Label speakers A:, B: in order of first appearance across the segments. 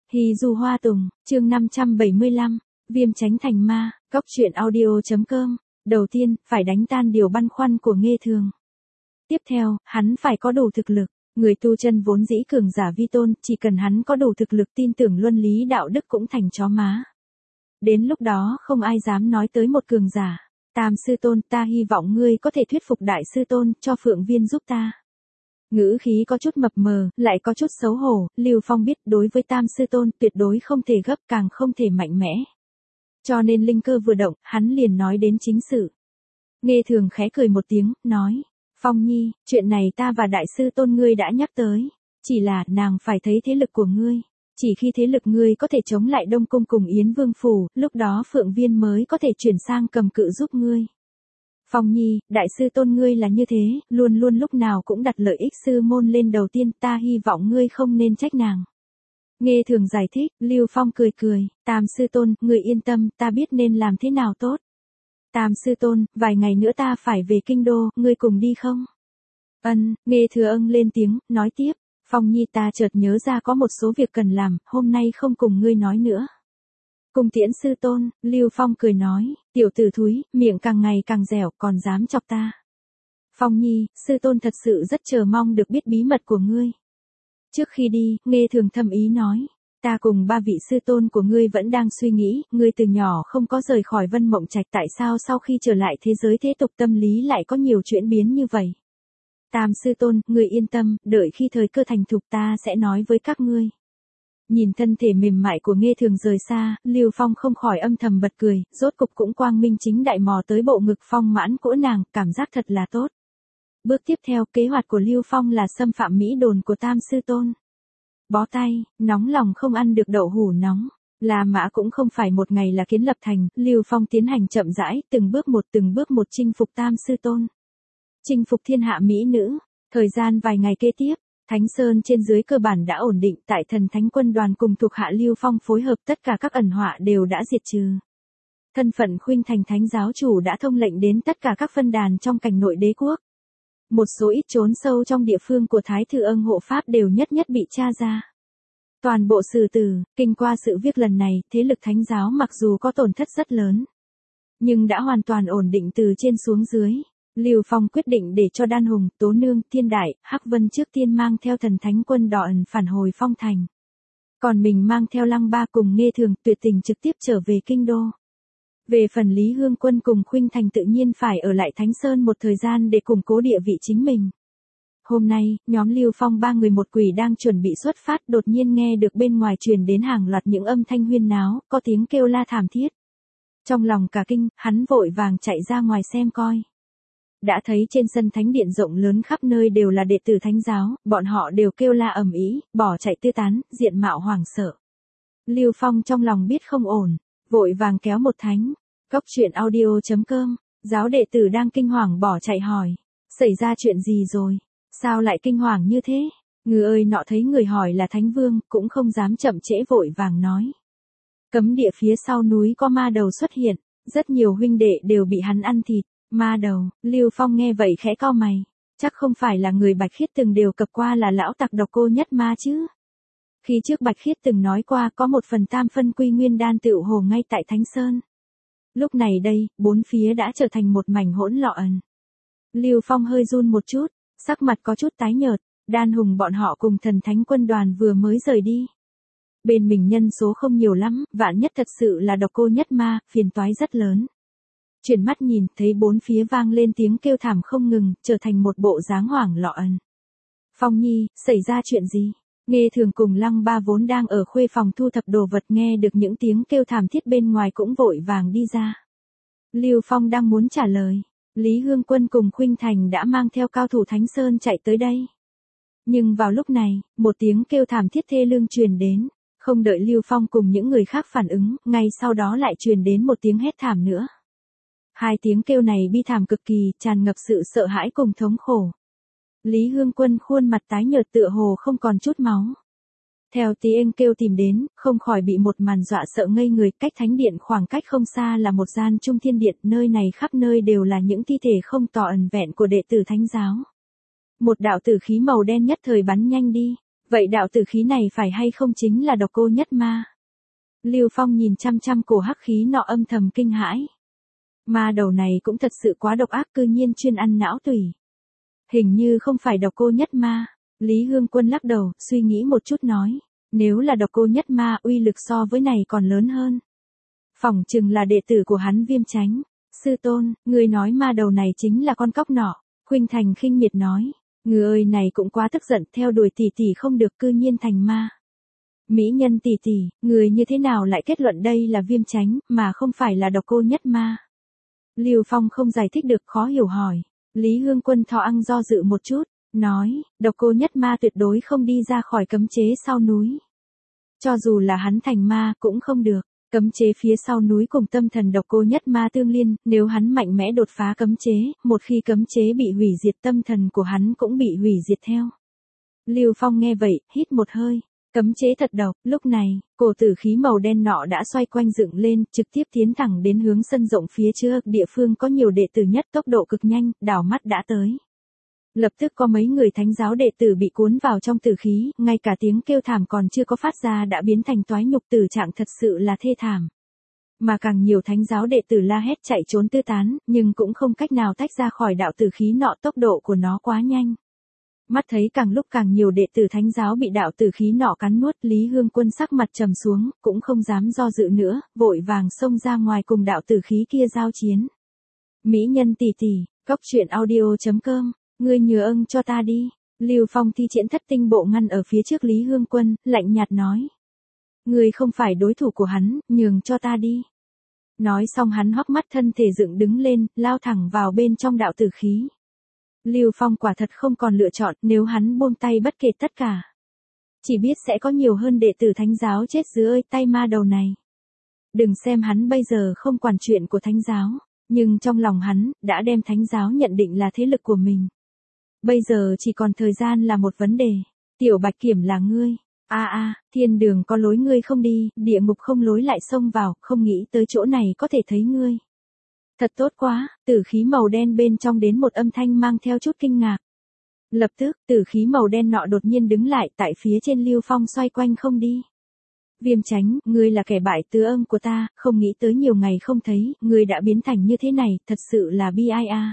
A: Hy Du Hoa Tùng, chương 575, Viêm Chánh Thành Ma, Cóc truyện audio.com. Đầu tiên, phải đánh tan điều băn khoăn của Nghê Thường. Tiếp theo, hắn phải có đủ thực lực. Người tu chân vốn dĩ cường giả vi tôn, chỉ cần hắn có đủ thực lực tin tưởng luân lý đạo đức cũng thành chó má. Đến lúc đó không ai dám nói tới một cường giả. Tam sư tôn, ta hy vọng ngươi có thể thuyết phục đại sư tôn, cho Phượng Viên giúp ta. Ngữ khí có chút mập mờ, lại có chút xấu hổ, Lưu Phong biết đối với Tam sư tôn tuyệt đối không thể gấp, càng không thể mạnh mẽ. Cho nên linh cơ vừa động, hắn liền nói đến chính sự. Nghê Thường khẽ cười một tiếng, nói, Phong Nhi, chuyện này ta và đại sư tôn ngươi đã nhắc tới. Chỉ là, nàng phải thấy thế lực của ngươi. Chỉ khi thế lực ngươi có thể chống lại Đông Cung cùng Yến Vương Phủ, lúc đó Phượng Viên mới có thể chuyển sang cầm cự giúp ngươi. Phong Nhi, đại sư tôn ngươi là như thế, luôn luôn lúc nào cũng đặt lợi ích sư môn lên đầu tiên, ta hy vọng ngươi không nên trách nàng. Nghê Thường giải thích, Lưu Phong cười cười, Tam sư tôn, ngươi yên tâm, ta biết nên làm thế nào tốt. Tam sư tôn, vài ngày nữa ta phải về kinh đô, ngươi cùng đi không? Nghê Thừa lên tiếng, nói tiếp, Phong Nhi ta chợt nhớ ra có một số việc cần làm, hôm nay không cùng ngươi nói nữa. Cung tiễn sư tôn, Lưu Phong cười nói, tiểu tử thúi, miệng càng ngày càng dẻo, còn dám chọc ta. Phong Nhi, sư tôn thật sự rất chờ mong được biết bí mật của ngươi. Trước khi đi, Nghê Thường thâm ý nói, ta cùng ba vị sư tôn của ngươi vẫn đang suy nghĩ, ngươi từ nhỏ không có rời khỏi Vân Mộng Trạch, tại sao sau khi trở lại thế giới thế tục tâm lý lại có nhiều chuyển biến như vậy. Tam sư tôn, ngươi yên tâm, đợi khi thời cơ thành thục ta sẽ nói với các ngươi. Nhìn thân thể mềm mại của Nghê Thường rời xa, Lưu Phong không khỏi âm thầm bật cười, rốt cục cũng quang minh chính đại mò tới bộ ngực phong mãn của nàng, cảm giác thật là tốt. Bước tiếp theo, kế hoạch của Lưu Phong là xâm phạm mỹ đồn của Tam sư tôn. Bó tay, nóng lòng không ăn được đậu hủ nóng. La Mã cũng không phải một ngày là kiến lập thành, Lưu Phong tiến hành chậm rãi, từng bước một chinh phục Tam sư tôn. Chinh phục thiên hạ mỹ nữ, thời gian vài ngày kế tiếp. Thánh Sơn trên dưới cơ bản đã ổn định, tại Thần Thánh quân đoàn cùng thuộc hạ Lưu Phong phối hợp tất cả các ẩn họa đều đã diệt trừ. Thân phận Khuynh Thành Thánh giáo chủ đã thông lệnh đến tất cả các phân đàn trong cảnh nội đế quốc. Một số ít trốn sâu trong địa phương của Thái Thư Ân hộ pháp đều nhất bị tra ra. Toàn bộ sử tử, kinh qua sự việc lần này, thế lực Thánh giáo mặc dù có tổn thất rất lớn, nhưng đã hoàn toàn ổn định từ trên xuống dưới. Lưu Phong quyết định để cho Đan Hùng, Tố Nương, Thiên Đại, Hắc Vân trước tiên mang theo Thần Thánh quân đỏ ẩn phản hồi Phong Thành. Còn mình mang theo Lăng Ba cùng Nghê Thường tuyệt tình trực tiếp trở về kinh đô. Về phần Lý Hương Quân cùng Khuynh Thành tự nhiên phải ở lại Thánh Sơn một thời gian để củng cố địa vị chính mình. Hôm nay, nhóm Lưu Phong 3 người một quỷ đang chuẩn bị xuất phát, đột nhiên nghe được bên ngoài truyền đến hàng loạt những âm thanh huyên náo, có tiếng kêu la thảm thiết. Trong lòng cả kinh, hắn vội vàng chạy ra ngoài xem coi. Đã thấy trên sân thánh điện rộng lớn khắp nơi đều là đệ tử Thánh giáo, bọn họ đều kêu la ầm ĩ, bỏ chạy tứ tán, diện mạo hoảng sợ. Lưu Phong trong lòng biết không ổn, vội vàng kéo một thánh. Cóc truyện audio.com, giáo đệ tử đang kinh hoàng bỏ chạy hỏi, xảy ra chuyện gì rồi, sao lại kinh hoàng như thế? Ngư ơi nọ thấy người hỏi là Thánh Vương, cũng không dám chậm trễ vội vàng nói. Cấm địa phía sau núi có ma đầu xuất hiện, rất nhiều huynh đệ đều bị hắn ăn thịt. Ma đầu, Lưu Phong nghe vậy khẽ cau mày, chắc không phải là người Bạch Khiết từng đều cập qua là lão tặc độc cô nhất ma chứ. Khi trước Bạch Khiết từng nói qua có 1/3 phân quy nguyên đan tựu hồ ngay tại Thánh Sơn. Lúc này đây, bốn phía đã trở thành một mảnh hỗn loạn. Lưu Phong hơi run một chút, sắc mặt có chút tái nhợt, Đan Hùng bọn họ cùng Thần Thánh quân đoàn vừa mới rời đi. Bên mình nhân số không nhiều lắm, vạn nhất thật sự là độc cô nhất ma, phiền toái rất lớn. Chuyển mắt nhìn, thấy bốn phía vang lên tiếng kêu thảm không ngừng, trở thành một bộ dáng hoảng loạn. Phong Nhi, xảy ra chuyện gì? Nghê Thường cùng Lăng Ba vốn đang ở khuê phòng thu thập đồ vật nghe được những tiếng kêu thảm thiết bên ngoài cũng vội vàng đi ra. Lưu Phong đang muốn trả lời, Lý Hương Quân cùng Khuynh Thành đã mang theo cao thủ Thánh Sơn chạy tới đây. Nhưng vào lúc này, một tiếng kêu thảm thiết thê lương truyền đến, không đợi Lưu Phong cùng những người khác phản ứng, ngay sau đó lại truyền đến một tiếng hét thảm nữa. Hai tiếng kêu này bi thảm cực kỳ, tràn ngập sự sợ hãi cùng thống khổ. Lý Hương Quân khuôn mặt tái nhợt tựa hồ không còn chút máu. Theo tiếng kêu tìm đến, không khỏi bị một màn dọa sợ ngây người, cách thánh điện khoảng cách không xa là một gian trung thiên điện, nơi này khắp nơi đều là những thi thể không tỏ ẩn vẹn của đệ tử Thánh giáo. Một đạo tử khí màu đen nhất thời bắn nhanh đi, Vậy đạo tử khí này phải hay không chính là độc cô nhất ma? Lưu Phong nhìn chăm chăm cổ hắc khí nọ âm thầm kinh hãi. Ma đầu này cũng thật sự quá độc ác, cư nhiên chuyên ăn não tủy. Hình như không phải độc cô nhất ma. Lý Hương Quân lắc đầu, suy nghĩ một chút nói. Nếu là độc cô nhất ma, uy lực so với này còn lớn hơn. Phỏng chừng là đệ tử của hắn Viêm Chánh. Sư tôn, người nói ma đầu này chính là con cóc nọ. Khuynh Thành khinh miệt nói. Người ơi, này cũng quá tức giận, theo đuổi tỷ tỷ không được, cư nhiên thành ma. Mỹ nhân tỷ tỷ, người như thế nào lại kết luận đây là Viêm Chánh, mà không phải là độc cô nhất ma? Lưu Phong không giải thích được, khó hiểu hỏi. Lý Hương Quân thò ăn do dự một chút, nói, độc cô nhất ma tuyệt đối không đi ra khỏi cấm chế sau núi. Cho dù là hắn thành ma cũng không được. Cấm chế phía sau núi cùng tâm thần độc cô nhất ma tương liên, nếu hắn mạnh mẽ đột phá cấm chế, một khi cấm chế bị hủy diệt, tâm thần của hắn cũng bị hủy diệt theo. Lưu Phong nghe vậy, hít một hơi. Cấm chế thật độc. Lúc này, cổ tử khí màu đen nọ đã xoay quanh dựng lên, trực tiếp tiến thẳng đến hướng sân rộng phía trước, địa phương có nhiều đệ tử nhất, tốc độ cực nhanh, đảo mắt đã tới. Lập tức có mấy người thánh giáo đệ tử bị cuốn vào trong tử khí, ngay cả tiếng kêu thảm còn chưa có phát ra đã biến thành toái nhục, tử trạng thật sự là thê thảm. Mà càng nhiều thánh giáo đệ tử la hét chạy trốn tứ tán, nhưng cũng không cách nào tách ra khỏi đạo tử khí nọ, tốc độ của nó quá nhanh. Mắt thấy càng lúc càng nhiều đệ tử thánh giáo bị đạo tử khí nọ cắn nuốt, Lý Hương Quân sắc mặt trầm xuống, cũng không dám do dự nữa, vội vàng xông ra ngoài cùng đạo tử khí kia giao chiến. Mỹ nhân tỷ tỷ, cóc truyện audio.com, ngươi nhờ ưng cho ta đi. Lưu Phong thi triển thất tinh bộ ngăn ở phía trước Lý Hương Quân, lạnh nhạt nói. Ngươi không phải đối thủ của hắn, nhường cho ta đi. Nói xong hắn hốc mắt thân thể dựng đứng lên, lao thẳng vào bên trong đạo tử khí. Lưu Phong quả thật không còn lựa chọn, nếu hắn buông tay bất kể tất cả. Chỉ biết sẽ có nhiều hơn đệ tử thánh giáo chết dưới tay ma đầu này. Đừng xem hắn bây giờ không quản chuyện của thánh giáo, nhưng trong lòng hắn, đã đem thánh giáo nhận định là thế lực của mình. Bây giờ chỉ còn thời gian là một vấn đề. Tiểu Bạch Kiểm là ngươi. Thiên đường có lối ngươi không đi, địa ngục không lối lại xông vào, không nghĩ tới chỗ này có thể thấy ngươi. Thật tốt quá, tử khí màu đen bên trong đến một âm thanh mang theo chút kinh ngạc. Lập tức, tử khí màu đen nọ đột nhiên đứng lại tại phía trên Lưu Phong xoay quanh không đi. Viêm Chánh, ngươi là kẻ bại tứ ân của ta, không nghĩ tới nhiều ngày không thấy, ngươi đã biến thành như thế này, thật sự là bi ai a.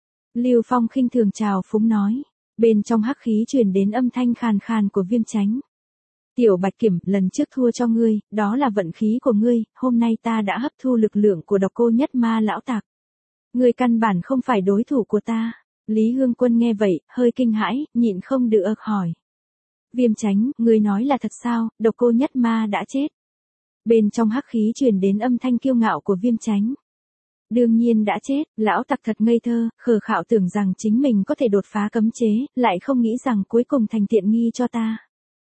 A: Lưu Phong khinh thường chào phúng nói, bên trong hắc khí truyền đến âm thanh khàn khàn của Viêm Chánh. Tiểu Bạch Kiểm, lần trước thua cho ngươi, đó là vận khí của ngươi, hôm nay ta đã hấp thu lực lượng của độc cô nhất ma lão tặc. Ngươi căn bản không phải đối thủ của ta. Lý Hương Quân nghe vậy, hơi kinh hãi, nhịn không được hỏi. Viêm Chánh, ngươi nói là thật sao, độc cô nhất ma đã chết. Bên trong hắc khí truyền đến âm thanh kiêu ngạo của Viêm Chánh. Đương nhiên đã chết, lão tặc thật ngây thơ, khờ khạo tưởng rằng chính mình có thể đột phá cấm chế, lại không nghĩ rằng cuối cùng thành tiện nghi cho ta.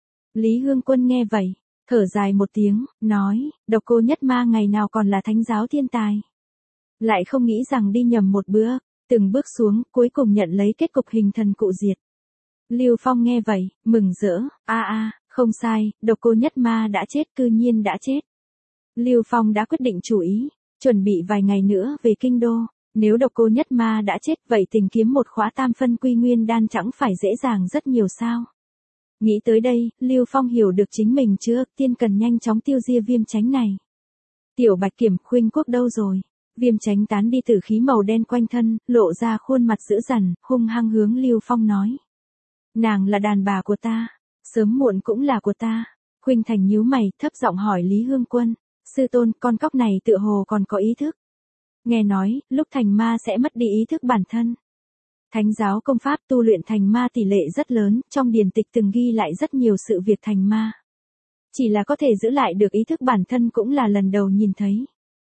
A: Lý Hương Quân nghe vậy, thở dài một tiếng, nói, độc cô nhất ma ngày nào còn là thánh giáo thiên tài. Lại không nghĩ rằng đi nhầm một bữa, từng bước xuống, cuối cùng nhận lấy kết cục hình thần cụ diệt. Lưu Phong nghe vậy, mừng rỡ, không sai, độc cô nhất ma đã chết, cư nhiên đã chết. Lưu Phong đã quyết định chủ ý, chuẩn bị vài ngày nữa về kinh đô, nếu độc cô nhất ma đã chết vậy tìm kiếm một khóa tam phân quy nguyên đan chẳng phải dễ dàng rất nhiều sao. Nghĩ tới đây, Lưu Phong hiểu được chính mình trước tiên cần nhanh chóng tiêu diệt Viêm Chánh này. Tiểu Bạch Kiểm, Khuynh Quốc đâu rồi? Viêm Chánh tán đi tử khí màu đen quanh thân, lộ ra khuôn mặt dữ dằn, hung hăng hướng Lưu Phong nói. Nàng là đàn bà của ta, sớm muộn cũng là của ta. Khuynh Thành nhíu mày, thấp giọng hỏi Lý Hương Quân, sư tôn, con cóc này tựa hồ còn có ý thức. Nghe nói, lúc thành ma sẽ mất đi ý thức bản thân. Thánh giáo công pháp tu luyện thành ma tỷ lệ rất lớn, trong điển tịch từng ghi lại rất nhiều sự việc thành ma. Chỉ là có thể giữ lại được ý thức bản thân cũng là lần đầu nhìn thấy.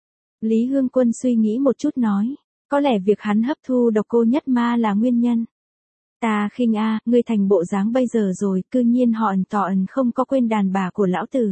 A: Lý Hương Quân suy nghĩ một chút nói, có lẽ việc hắn hấp thu độc cô nhất ma là nguyên nhân. Ta khinh ngươi thành bộ dáng bây giờ rồi, cư nhiên họ không có quên đàn bà của lão tử.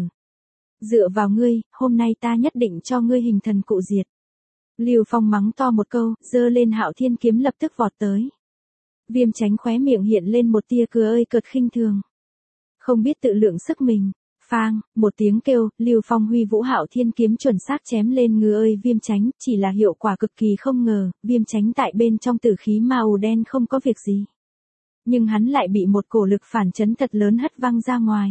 A: Dựa vào ngươi, hôm nay ta nhất định cho ngươi hình thần cụ diệt. Lưu Phong mắng to một câu, giơ lên Hạo Thiên kiếm lập tức vọt tới. Viêm Chánh khóe miệng hiện lên một tia cười cợt khinh thường. Không biết tự lượng sức mình. Phang, một tiếng kêu, Lưu Phong huy vũ Hạo Thiên kiếm chuẩn xác chém lên Viêm Chánh, chỉ là hiệu quả cực kỳ không ngờ, Viêm Chánh tại bên trong tử khí màu đen không có việc gì. nhưng hắn lại bị một cổ lực phản chấn thật lớn hất văng ra ngoài.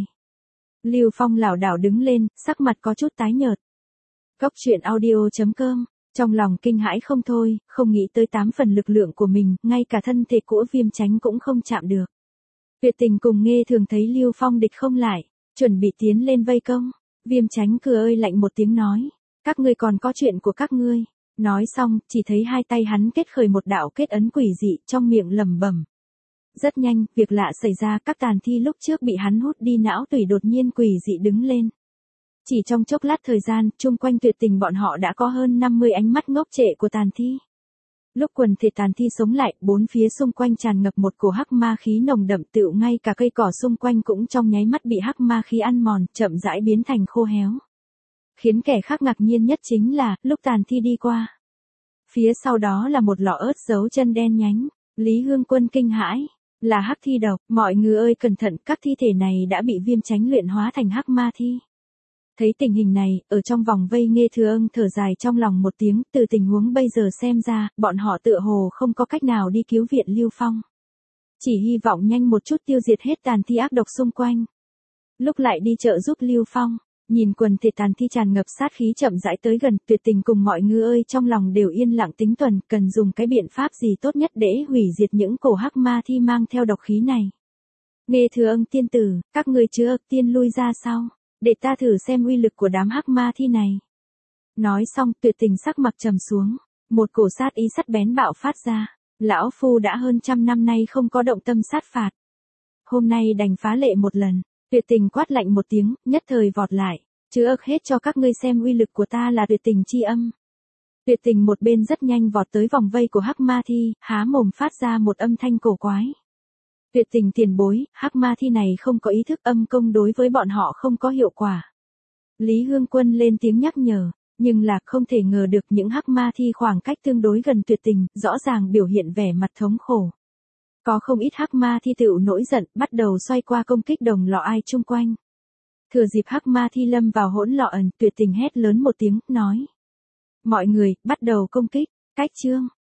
A: Lưu Phong lảo đảo đứng lên, sắc mặt có chút tái nhợt. Cốc truyện audio.com, trong lòng kinh hãi không thôi, không nghĩ tới 8 phần lực lượng của mình, ngay cả thân thể của Viêm Chánh cũng không chạm được. Tuyệt Tình cùng Nghê Thường thấy Lưu Phong địch không lại, chuẩn bị tiến lên vây công. Viêm Chánh cười ơi lạnh một tiếng nói, các ngươi còn có chuyện của các ngươi. Nói xong, chỉ thấy hai tay hắn kết khởi một đạo kết ấn quỷ dị, trong miệng lẩm bẩm. Rất nhanh, việc lạ xảy ra, các tàn thi lúc trước bị hắn hút đi não tủy đột nhiên quỷ dị đứng lên. Chỉ trong chốc lát thời gian, chung quanh Tuyệt Tình bọn họ đã có hơn 50 ánh mắt ngốc trệ của tàn thi. Lúc quần thể tàn thi sống lại, bốn phía xung quanh tràn ngập một cổ hắc ma khí nồng đậm, tựu ngay cả cây cỏ xung quanh cũng trong nháy mắt bị hắc ma khí ăn mòn, chậm rãi biến thành khô héo. Khiến kẻ khác ngạc nhiên nhất chính là, lúc tàn thi đi qua, phía sau đó là một lọ ớt dấu chân đen nhánh. Lý Hương Quân kinh hãi, là hắc thi độc, mọi người ơi cẩn thận, các thi thể này đã bị Viêm Chánh luyện hóa thành hắc ma thi. Thấy tình hình này, ở trong vòng vây Nghê Thường thở dài trong lòng một tiếng, từ tình huống bây giờ xem ra, bọn họ tựa hồ không có cách nào đi cứu viện Lưu Phong. Chỉ hy vọng nhanh một chút tiêu diệt hết tàn thi ác độc xung quanh. Lúc lại đi trợ giúp Lưu Phong, nhìn quần thể tàn thi tràn ngập sát khí chậm rãi tới gần, Tuyệt Tình cùng mọi người ơi trong lòng đều yên lặng tính tuần, cần dùng cái biện pháp gì tốt nhất để hủy diệt những cổ hắc ma thi mang theo độc khí này. Nghê Thường tiên tử, các người chưa tiên lui ra sau, để ta thử xem uy lực của đám hắc ma thi này. Nói xong, Tuyệt Tình sắc mặt trầm xuống, một cổ sát ý sắc bén bạo phát ra. Lão phu đã hơn 100 năm nay không có động tâm sát phạt. Hôm nay đành phá lệ một lần. Tuyệt Tình quát lạnh một tiếng, nhất thời vọt lại, chứa hết cho các ngươi xem uy lực của ta là Tuyệt Tình chi âm. Tuyệt Tình một bên rất nhanh vọt tới vòng vây của hắc ma thi, há mồm phát ra một âm thanh cổ quái. Tuyệt Tình tiền bối, hắc ma thi này không có ý thức, âm công đối với bọn họ không có hiệu quả. Lý Hương Quân lên tiếng nhắc nhở, nhưng là không thể ngờ được những hắc ma thi khoảng cách tương đối gần Tuyệt Tình, rõ ràng biểu hiện vẻ mặt thống khổ. Có không ít hắc ma thi tựu nổi giận, bắt đầu xoay qua công kích đồng lọ ai chung quanh. Thừa dịp hắc ma thi lâm vào hỗn loạn, Tuyệt Tình hét lớn một tiếng, nói. Mọi người, bắt đầu công kích, cách chương.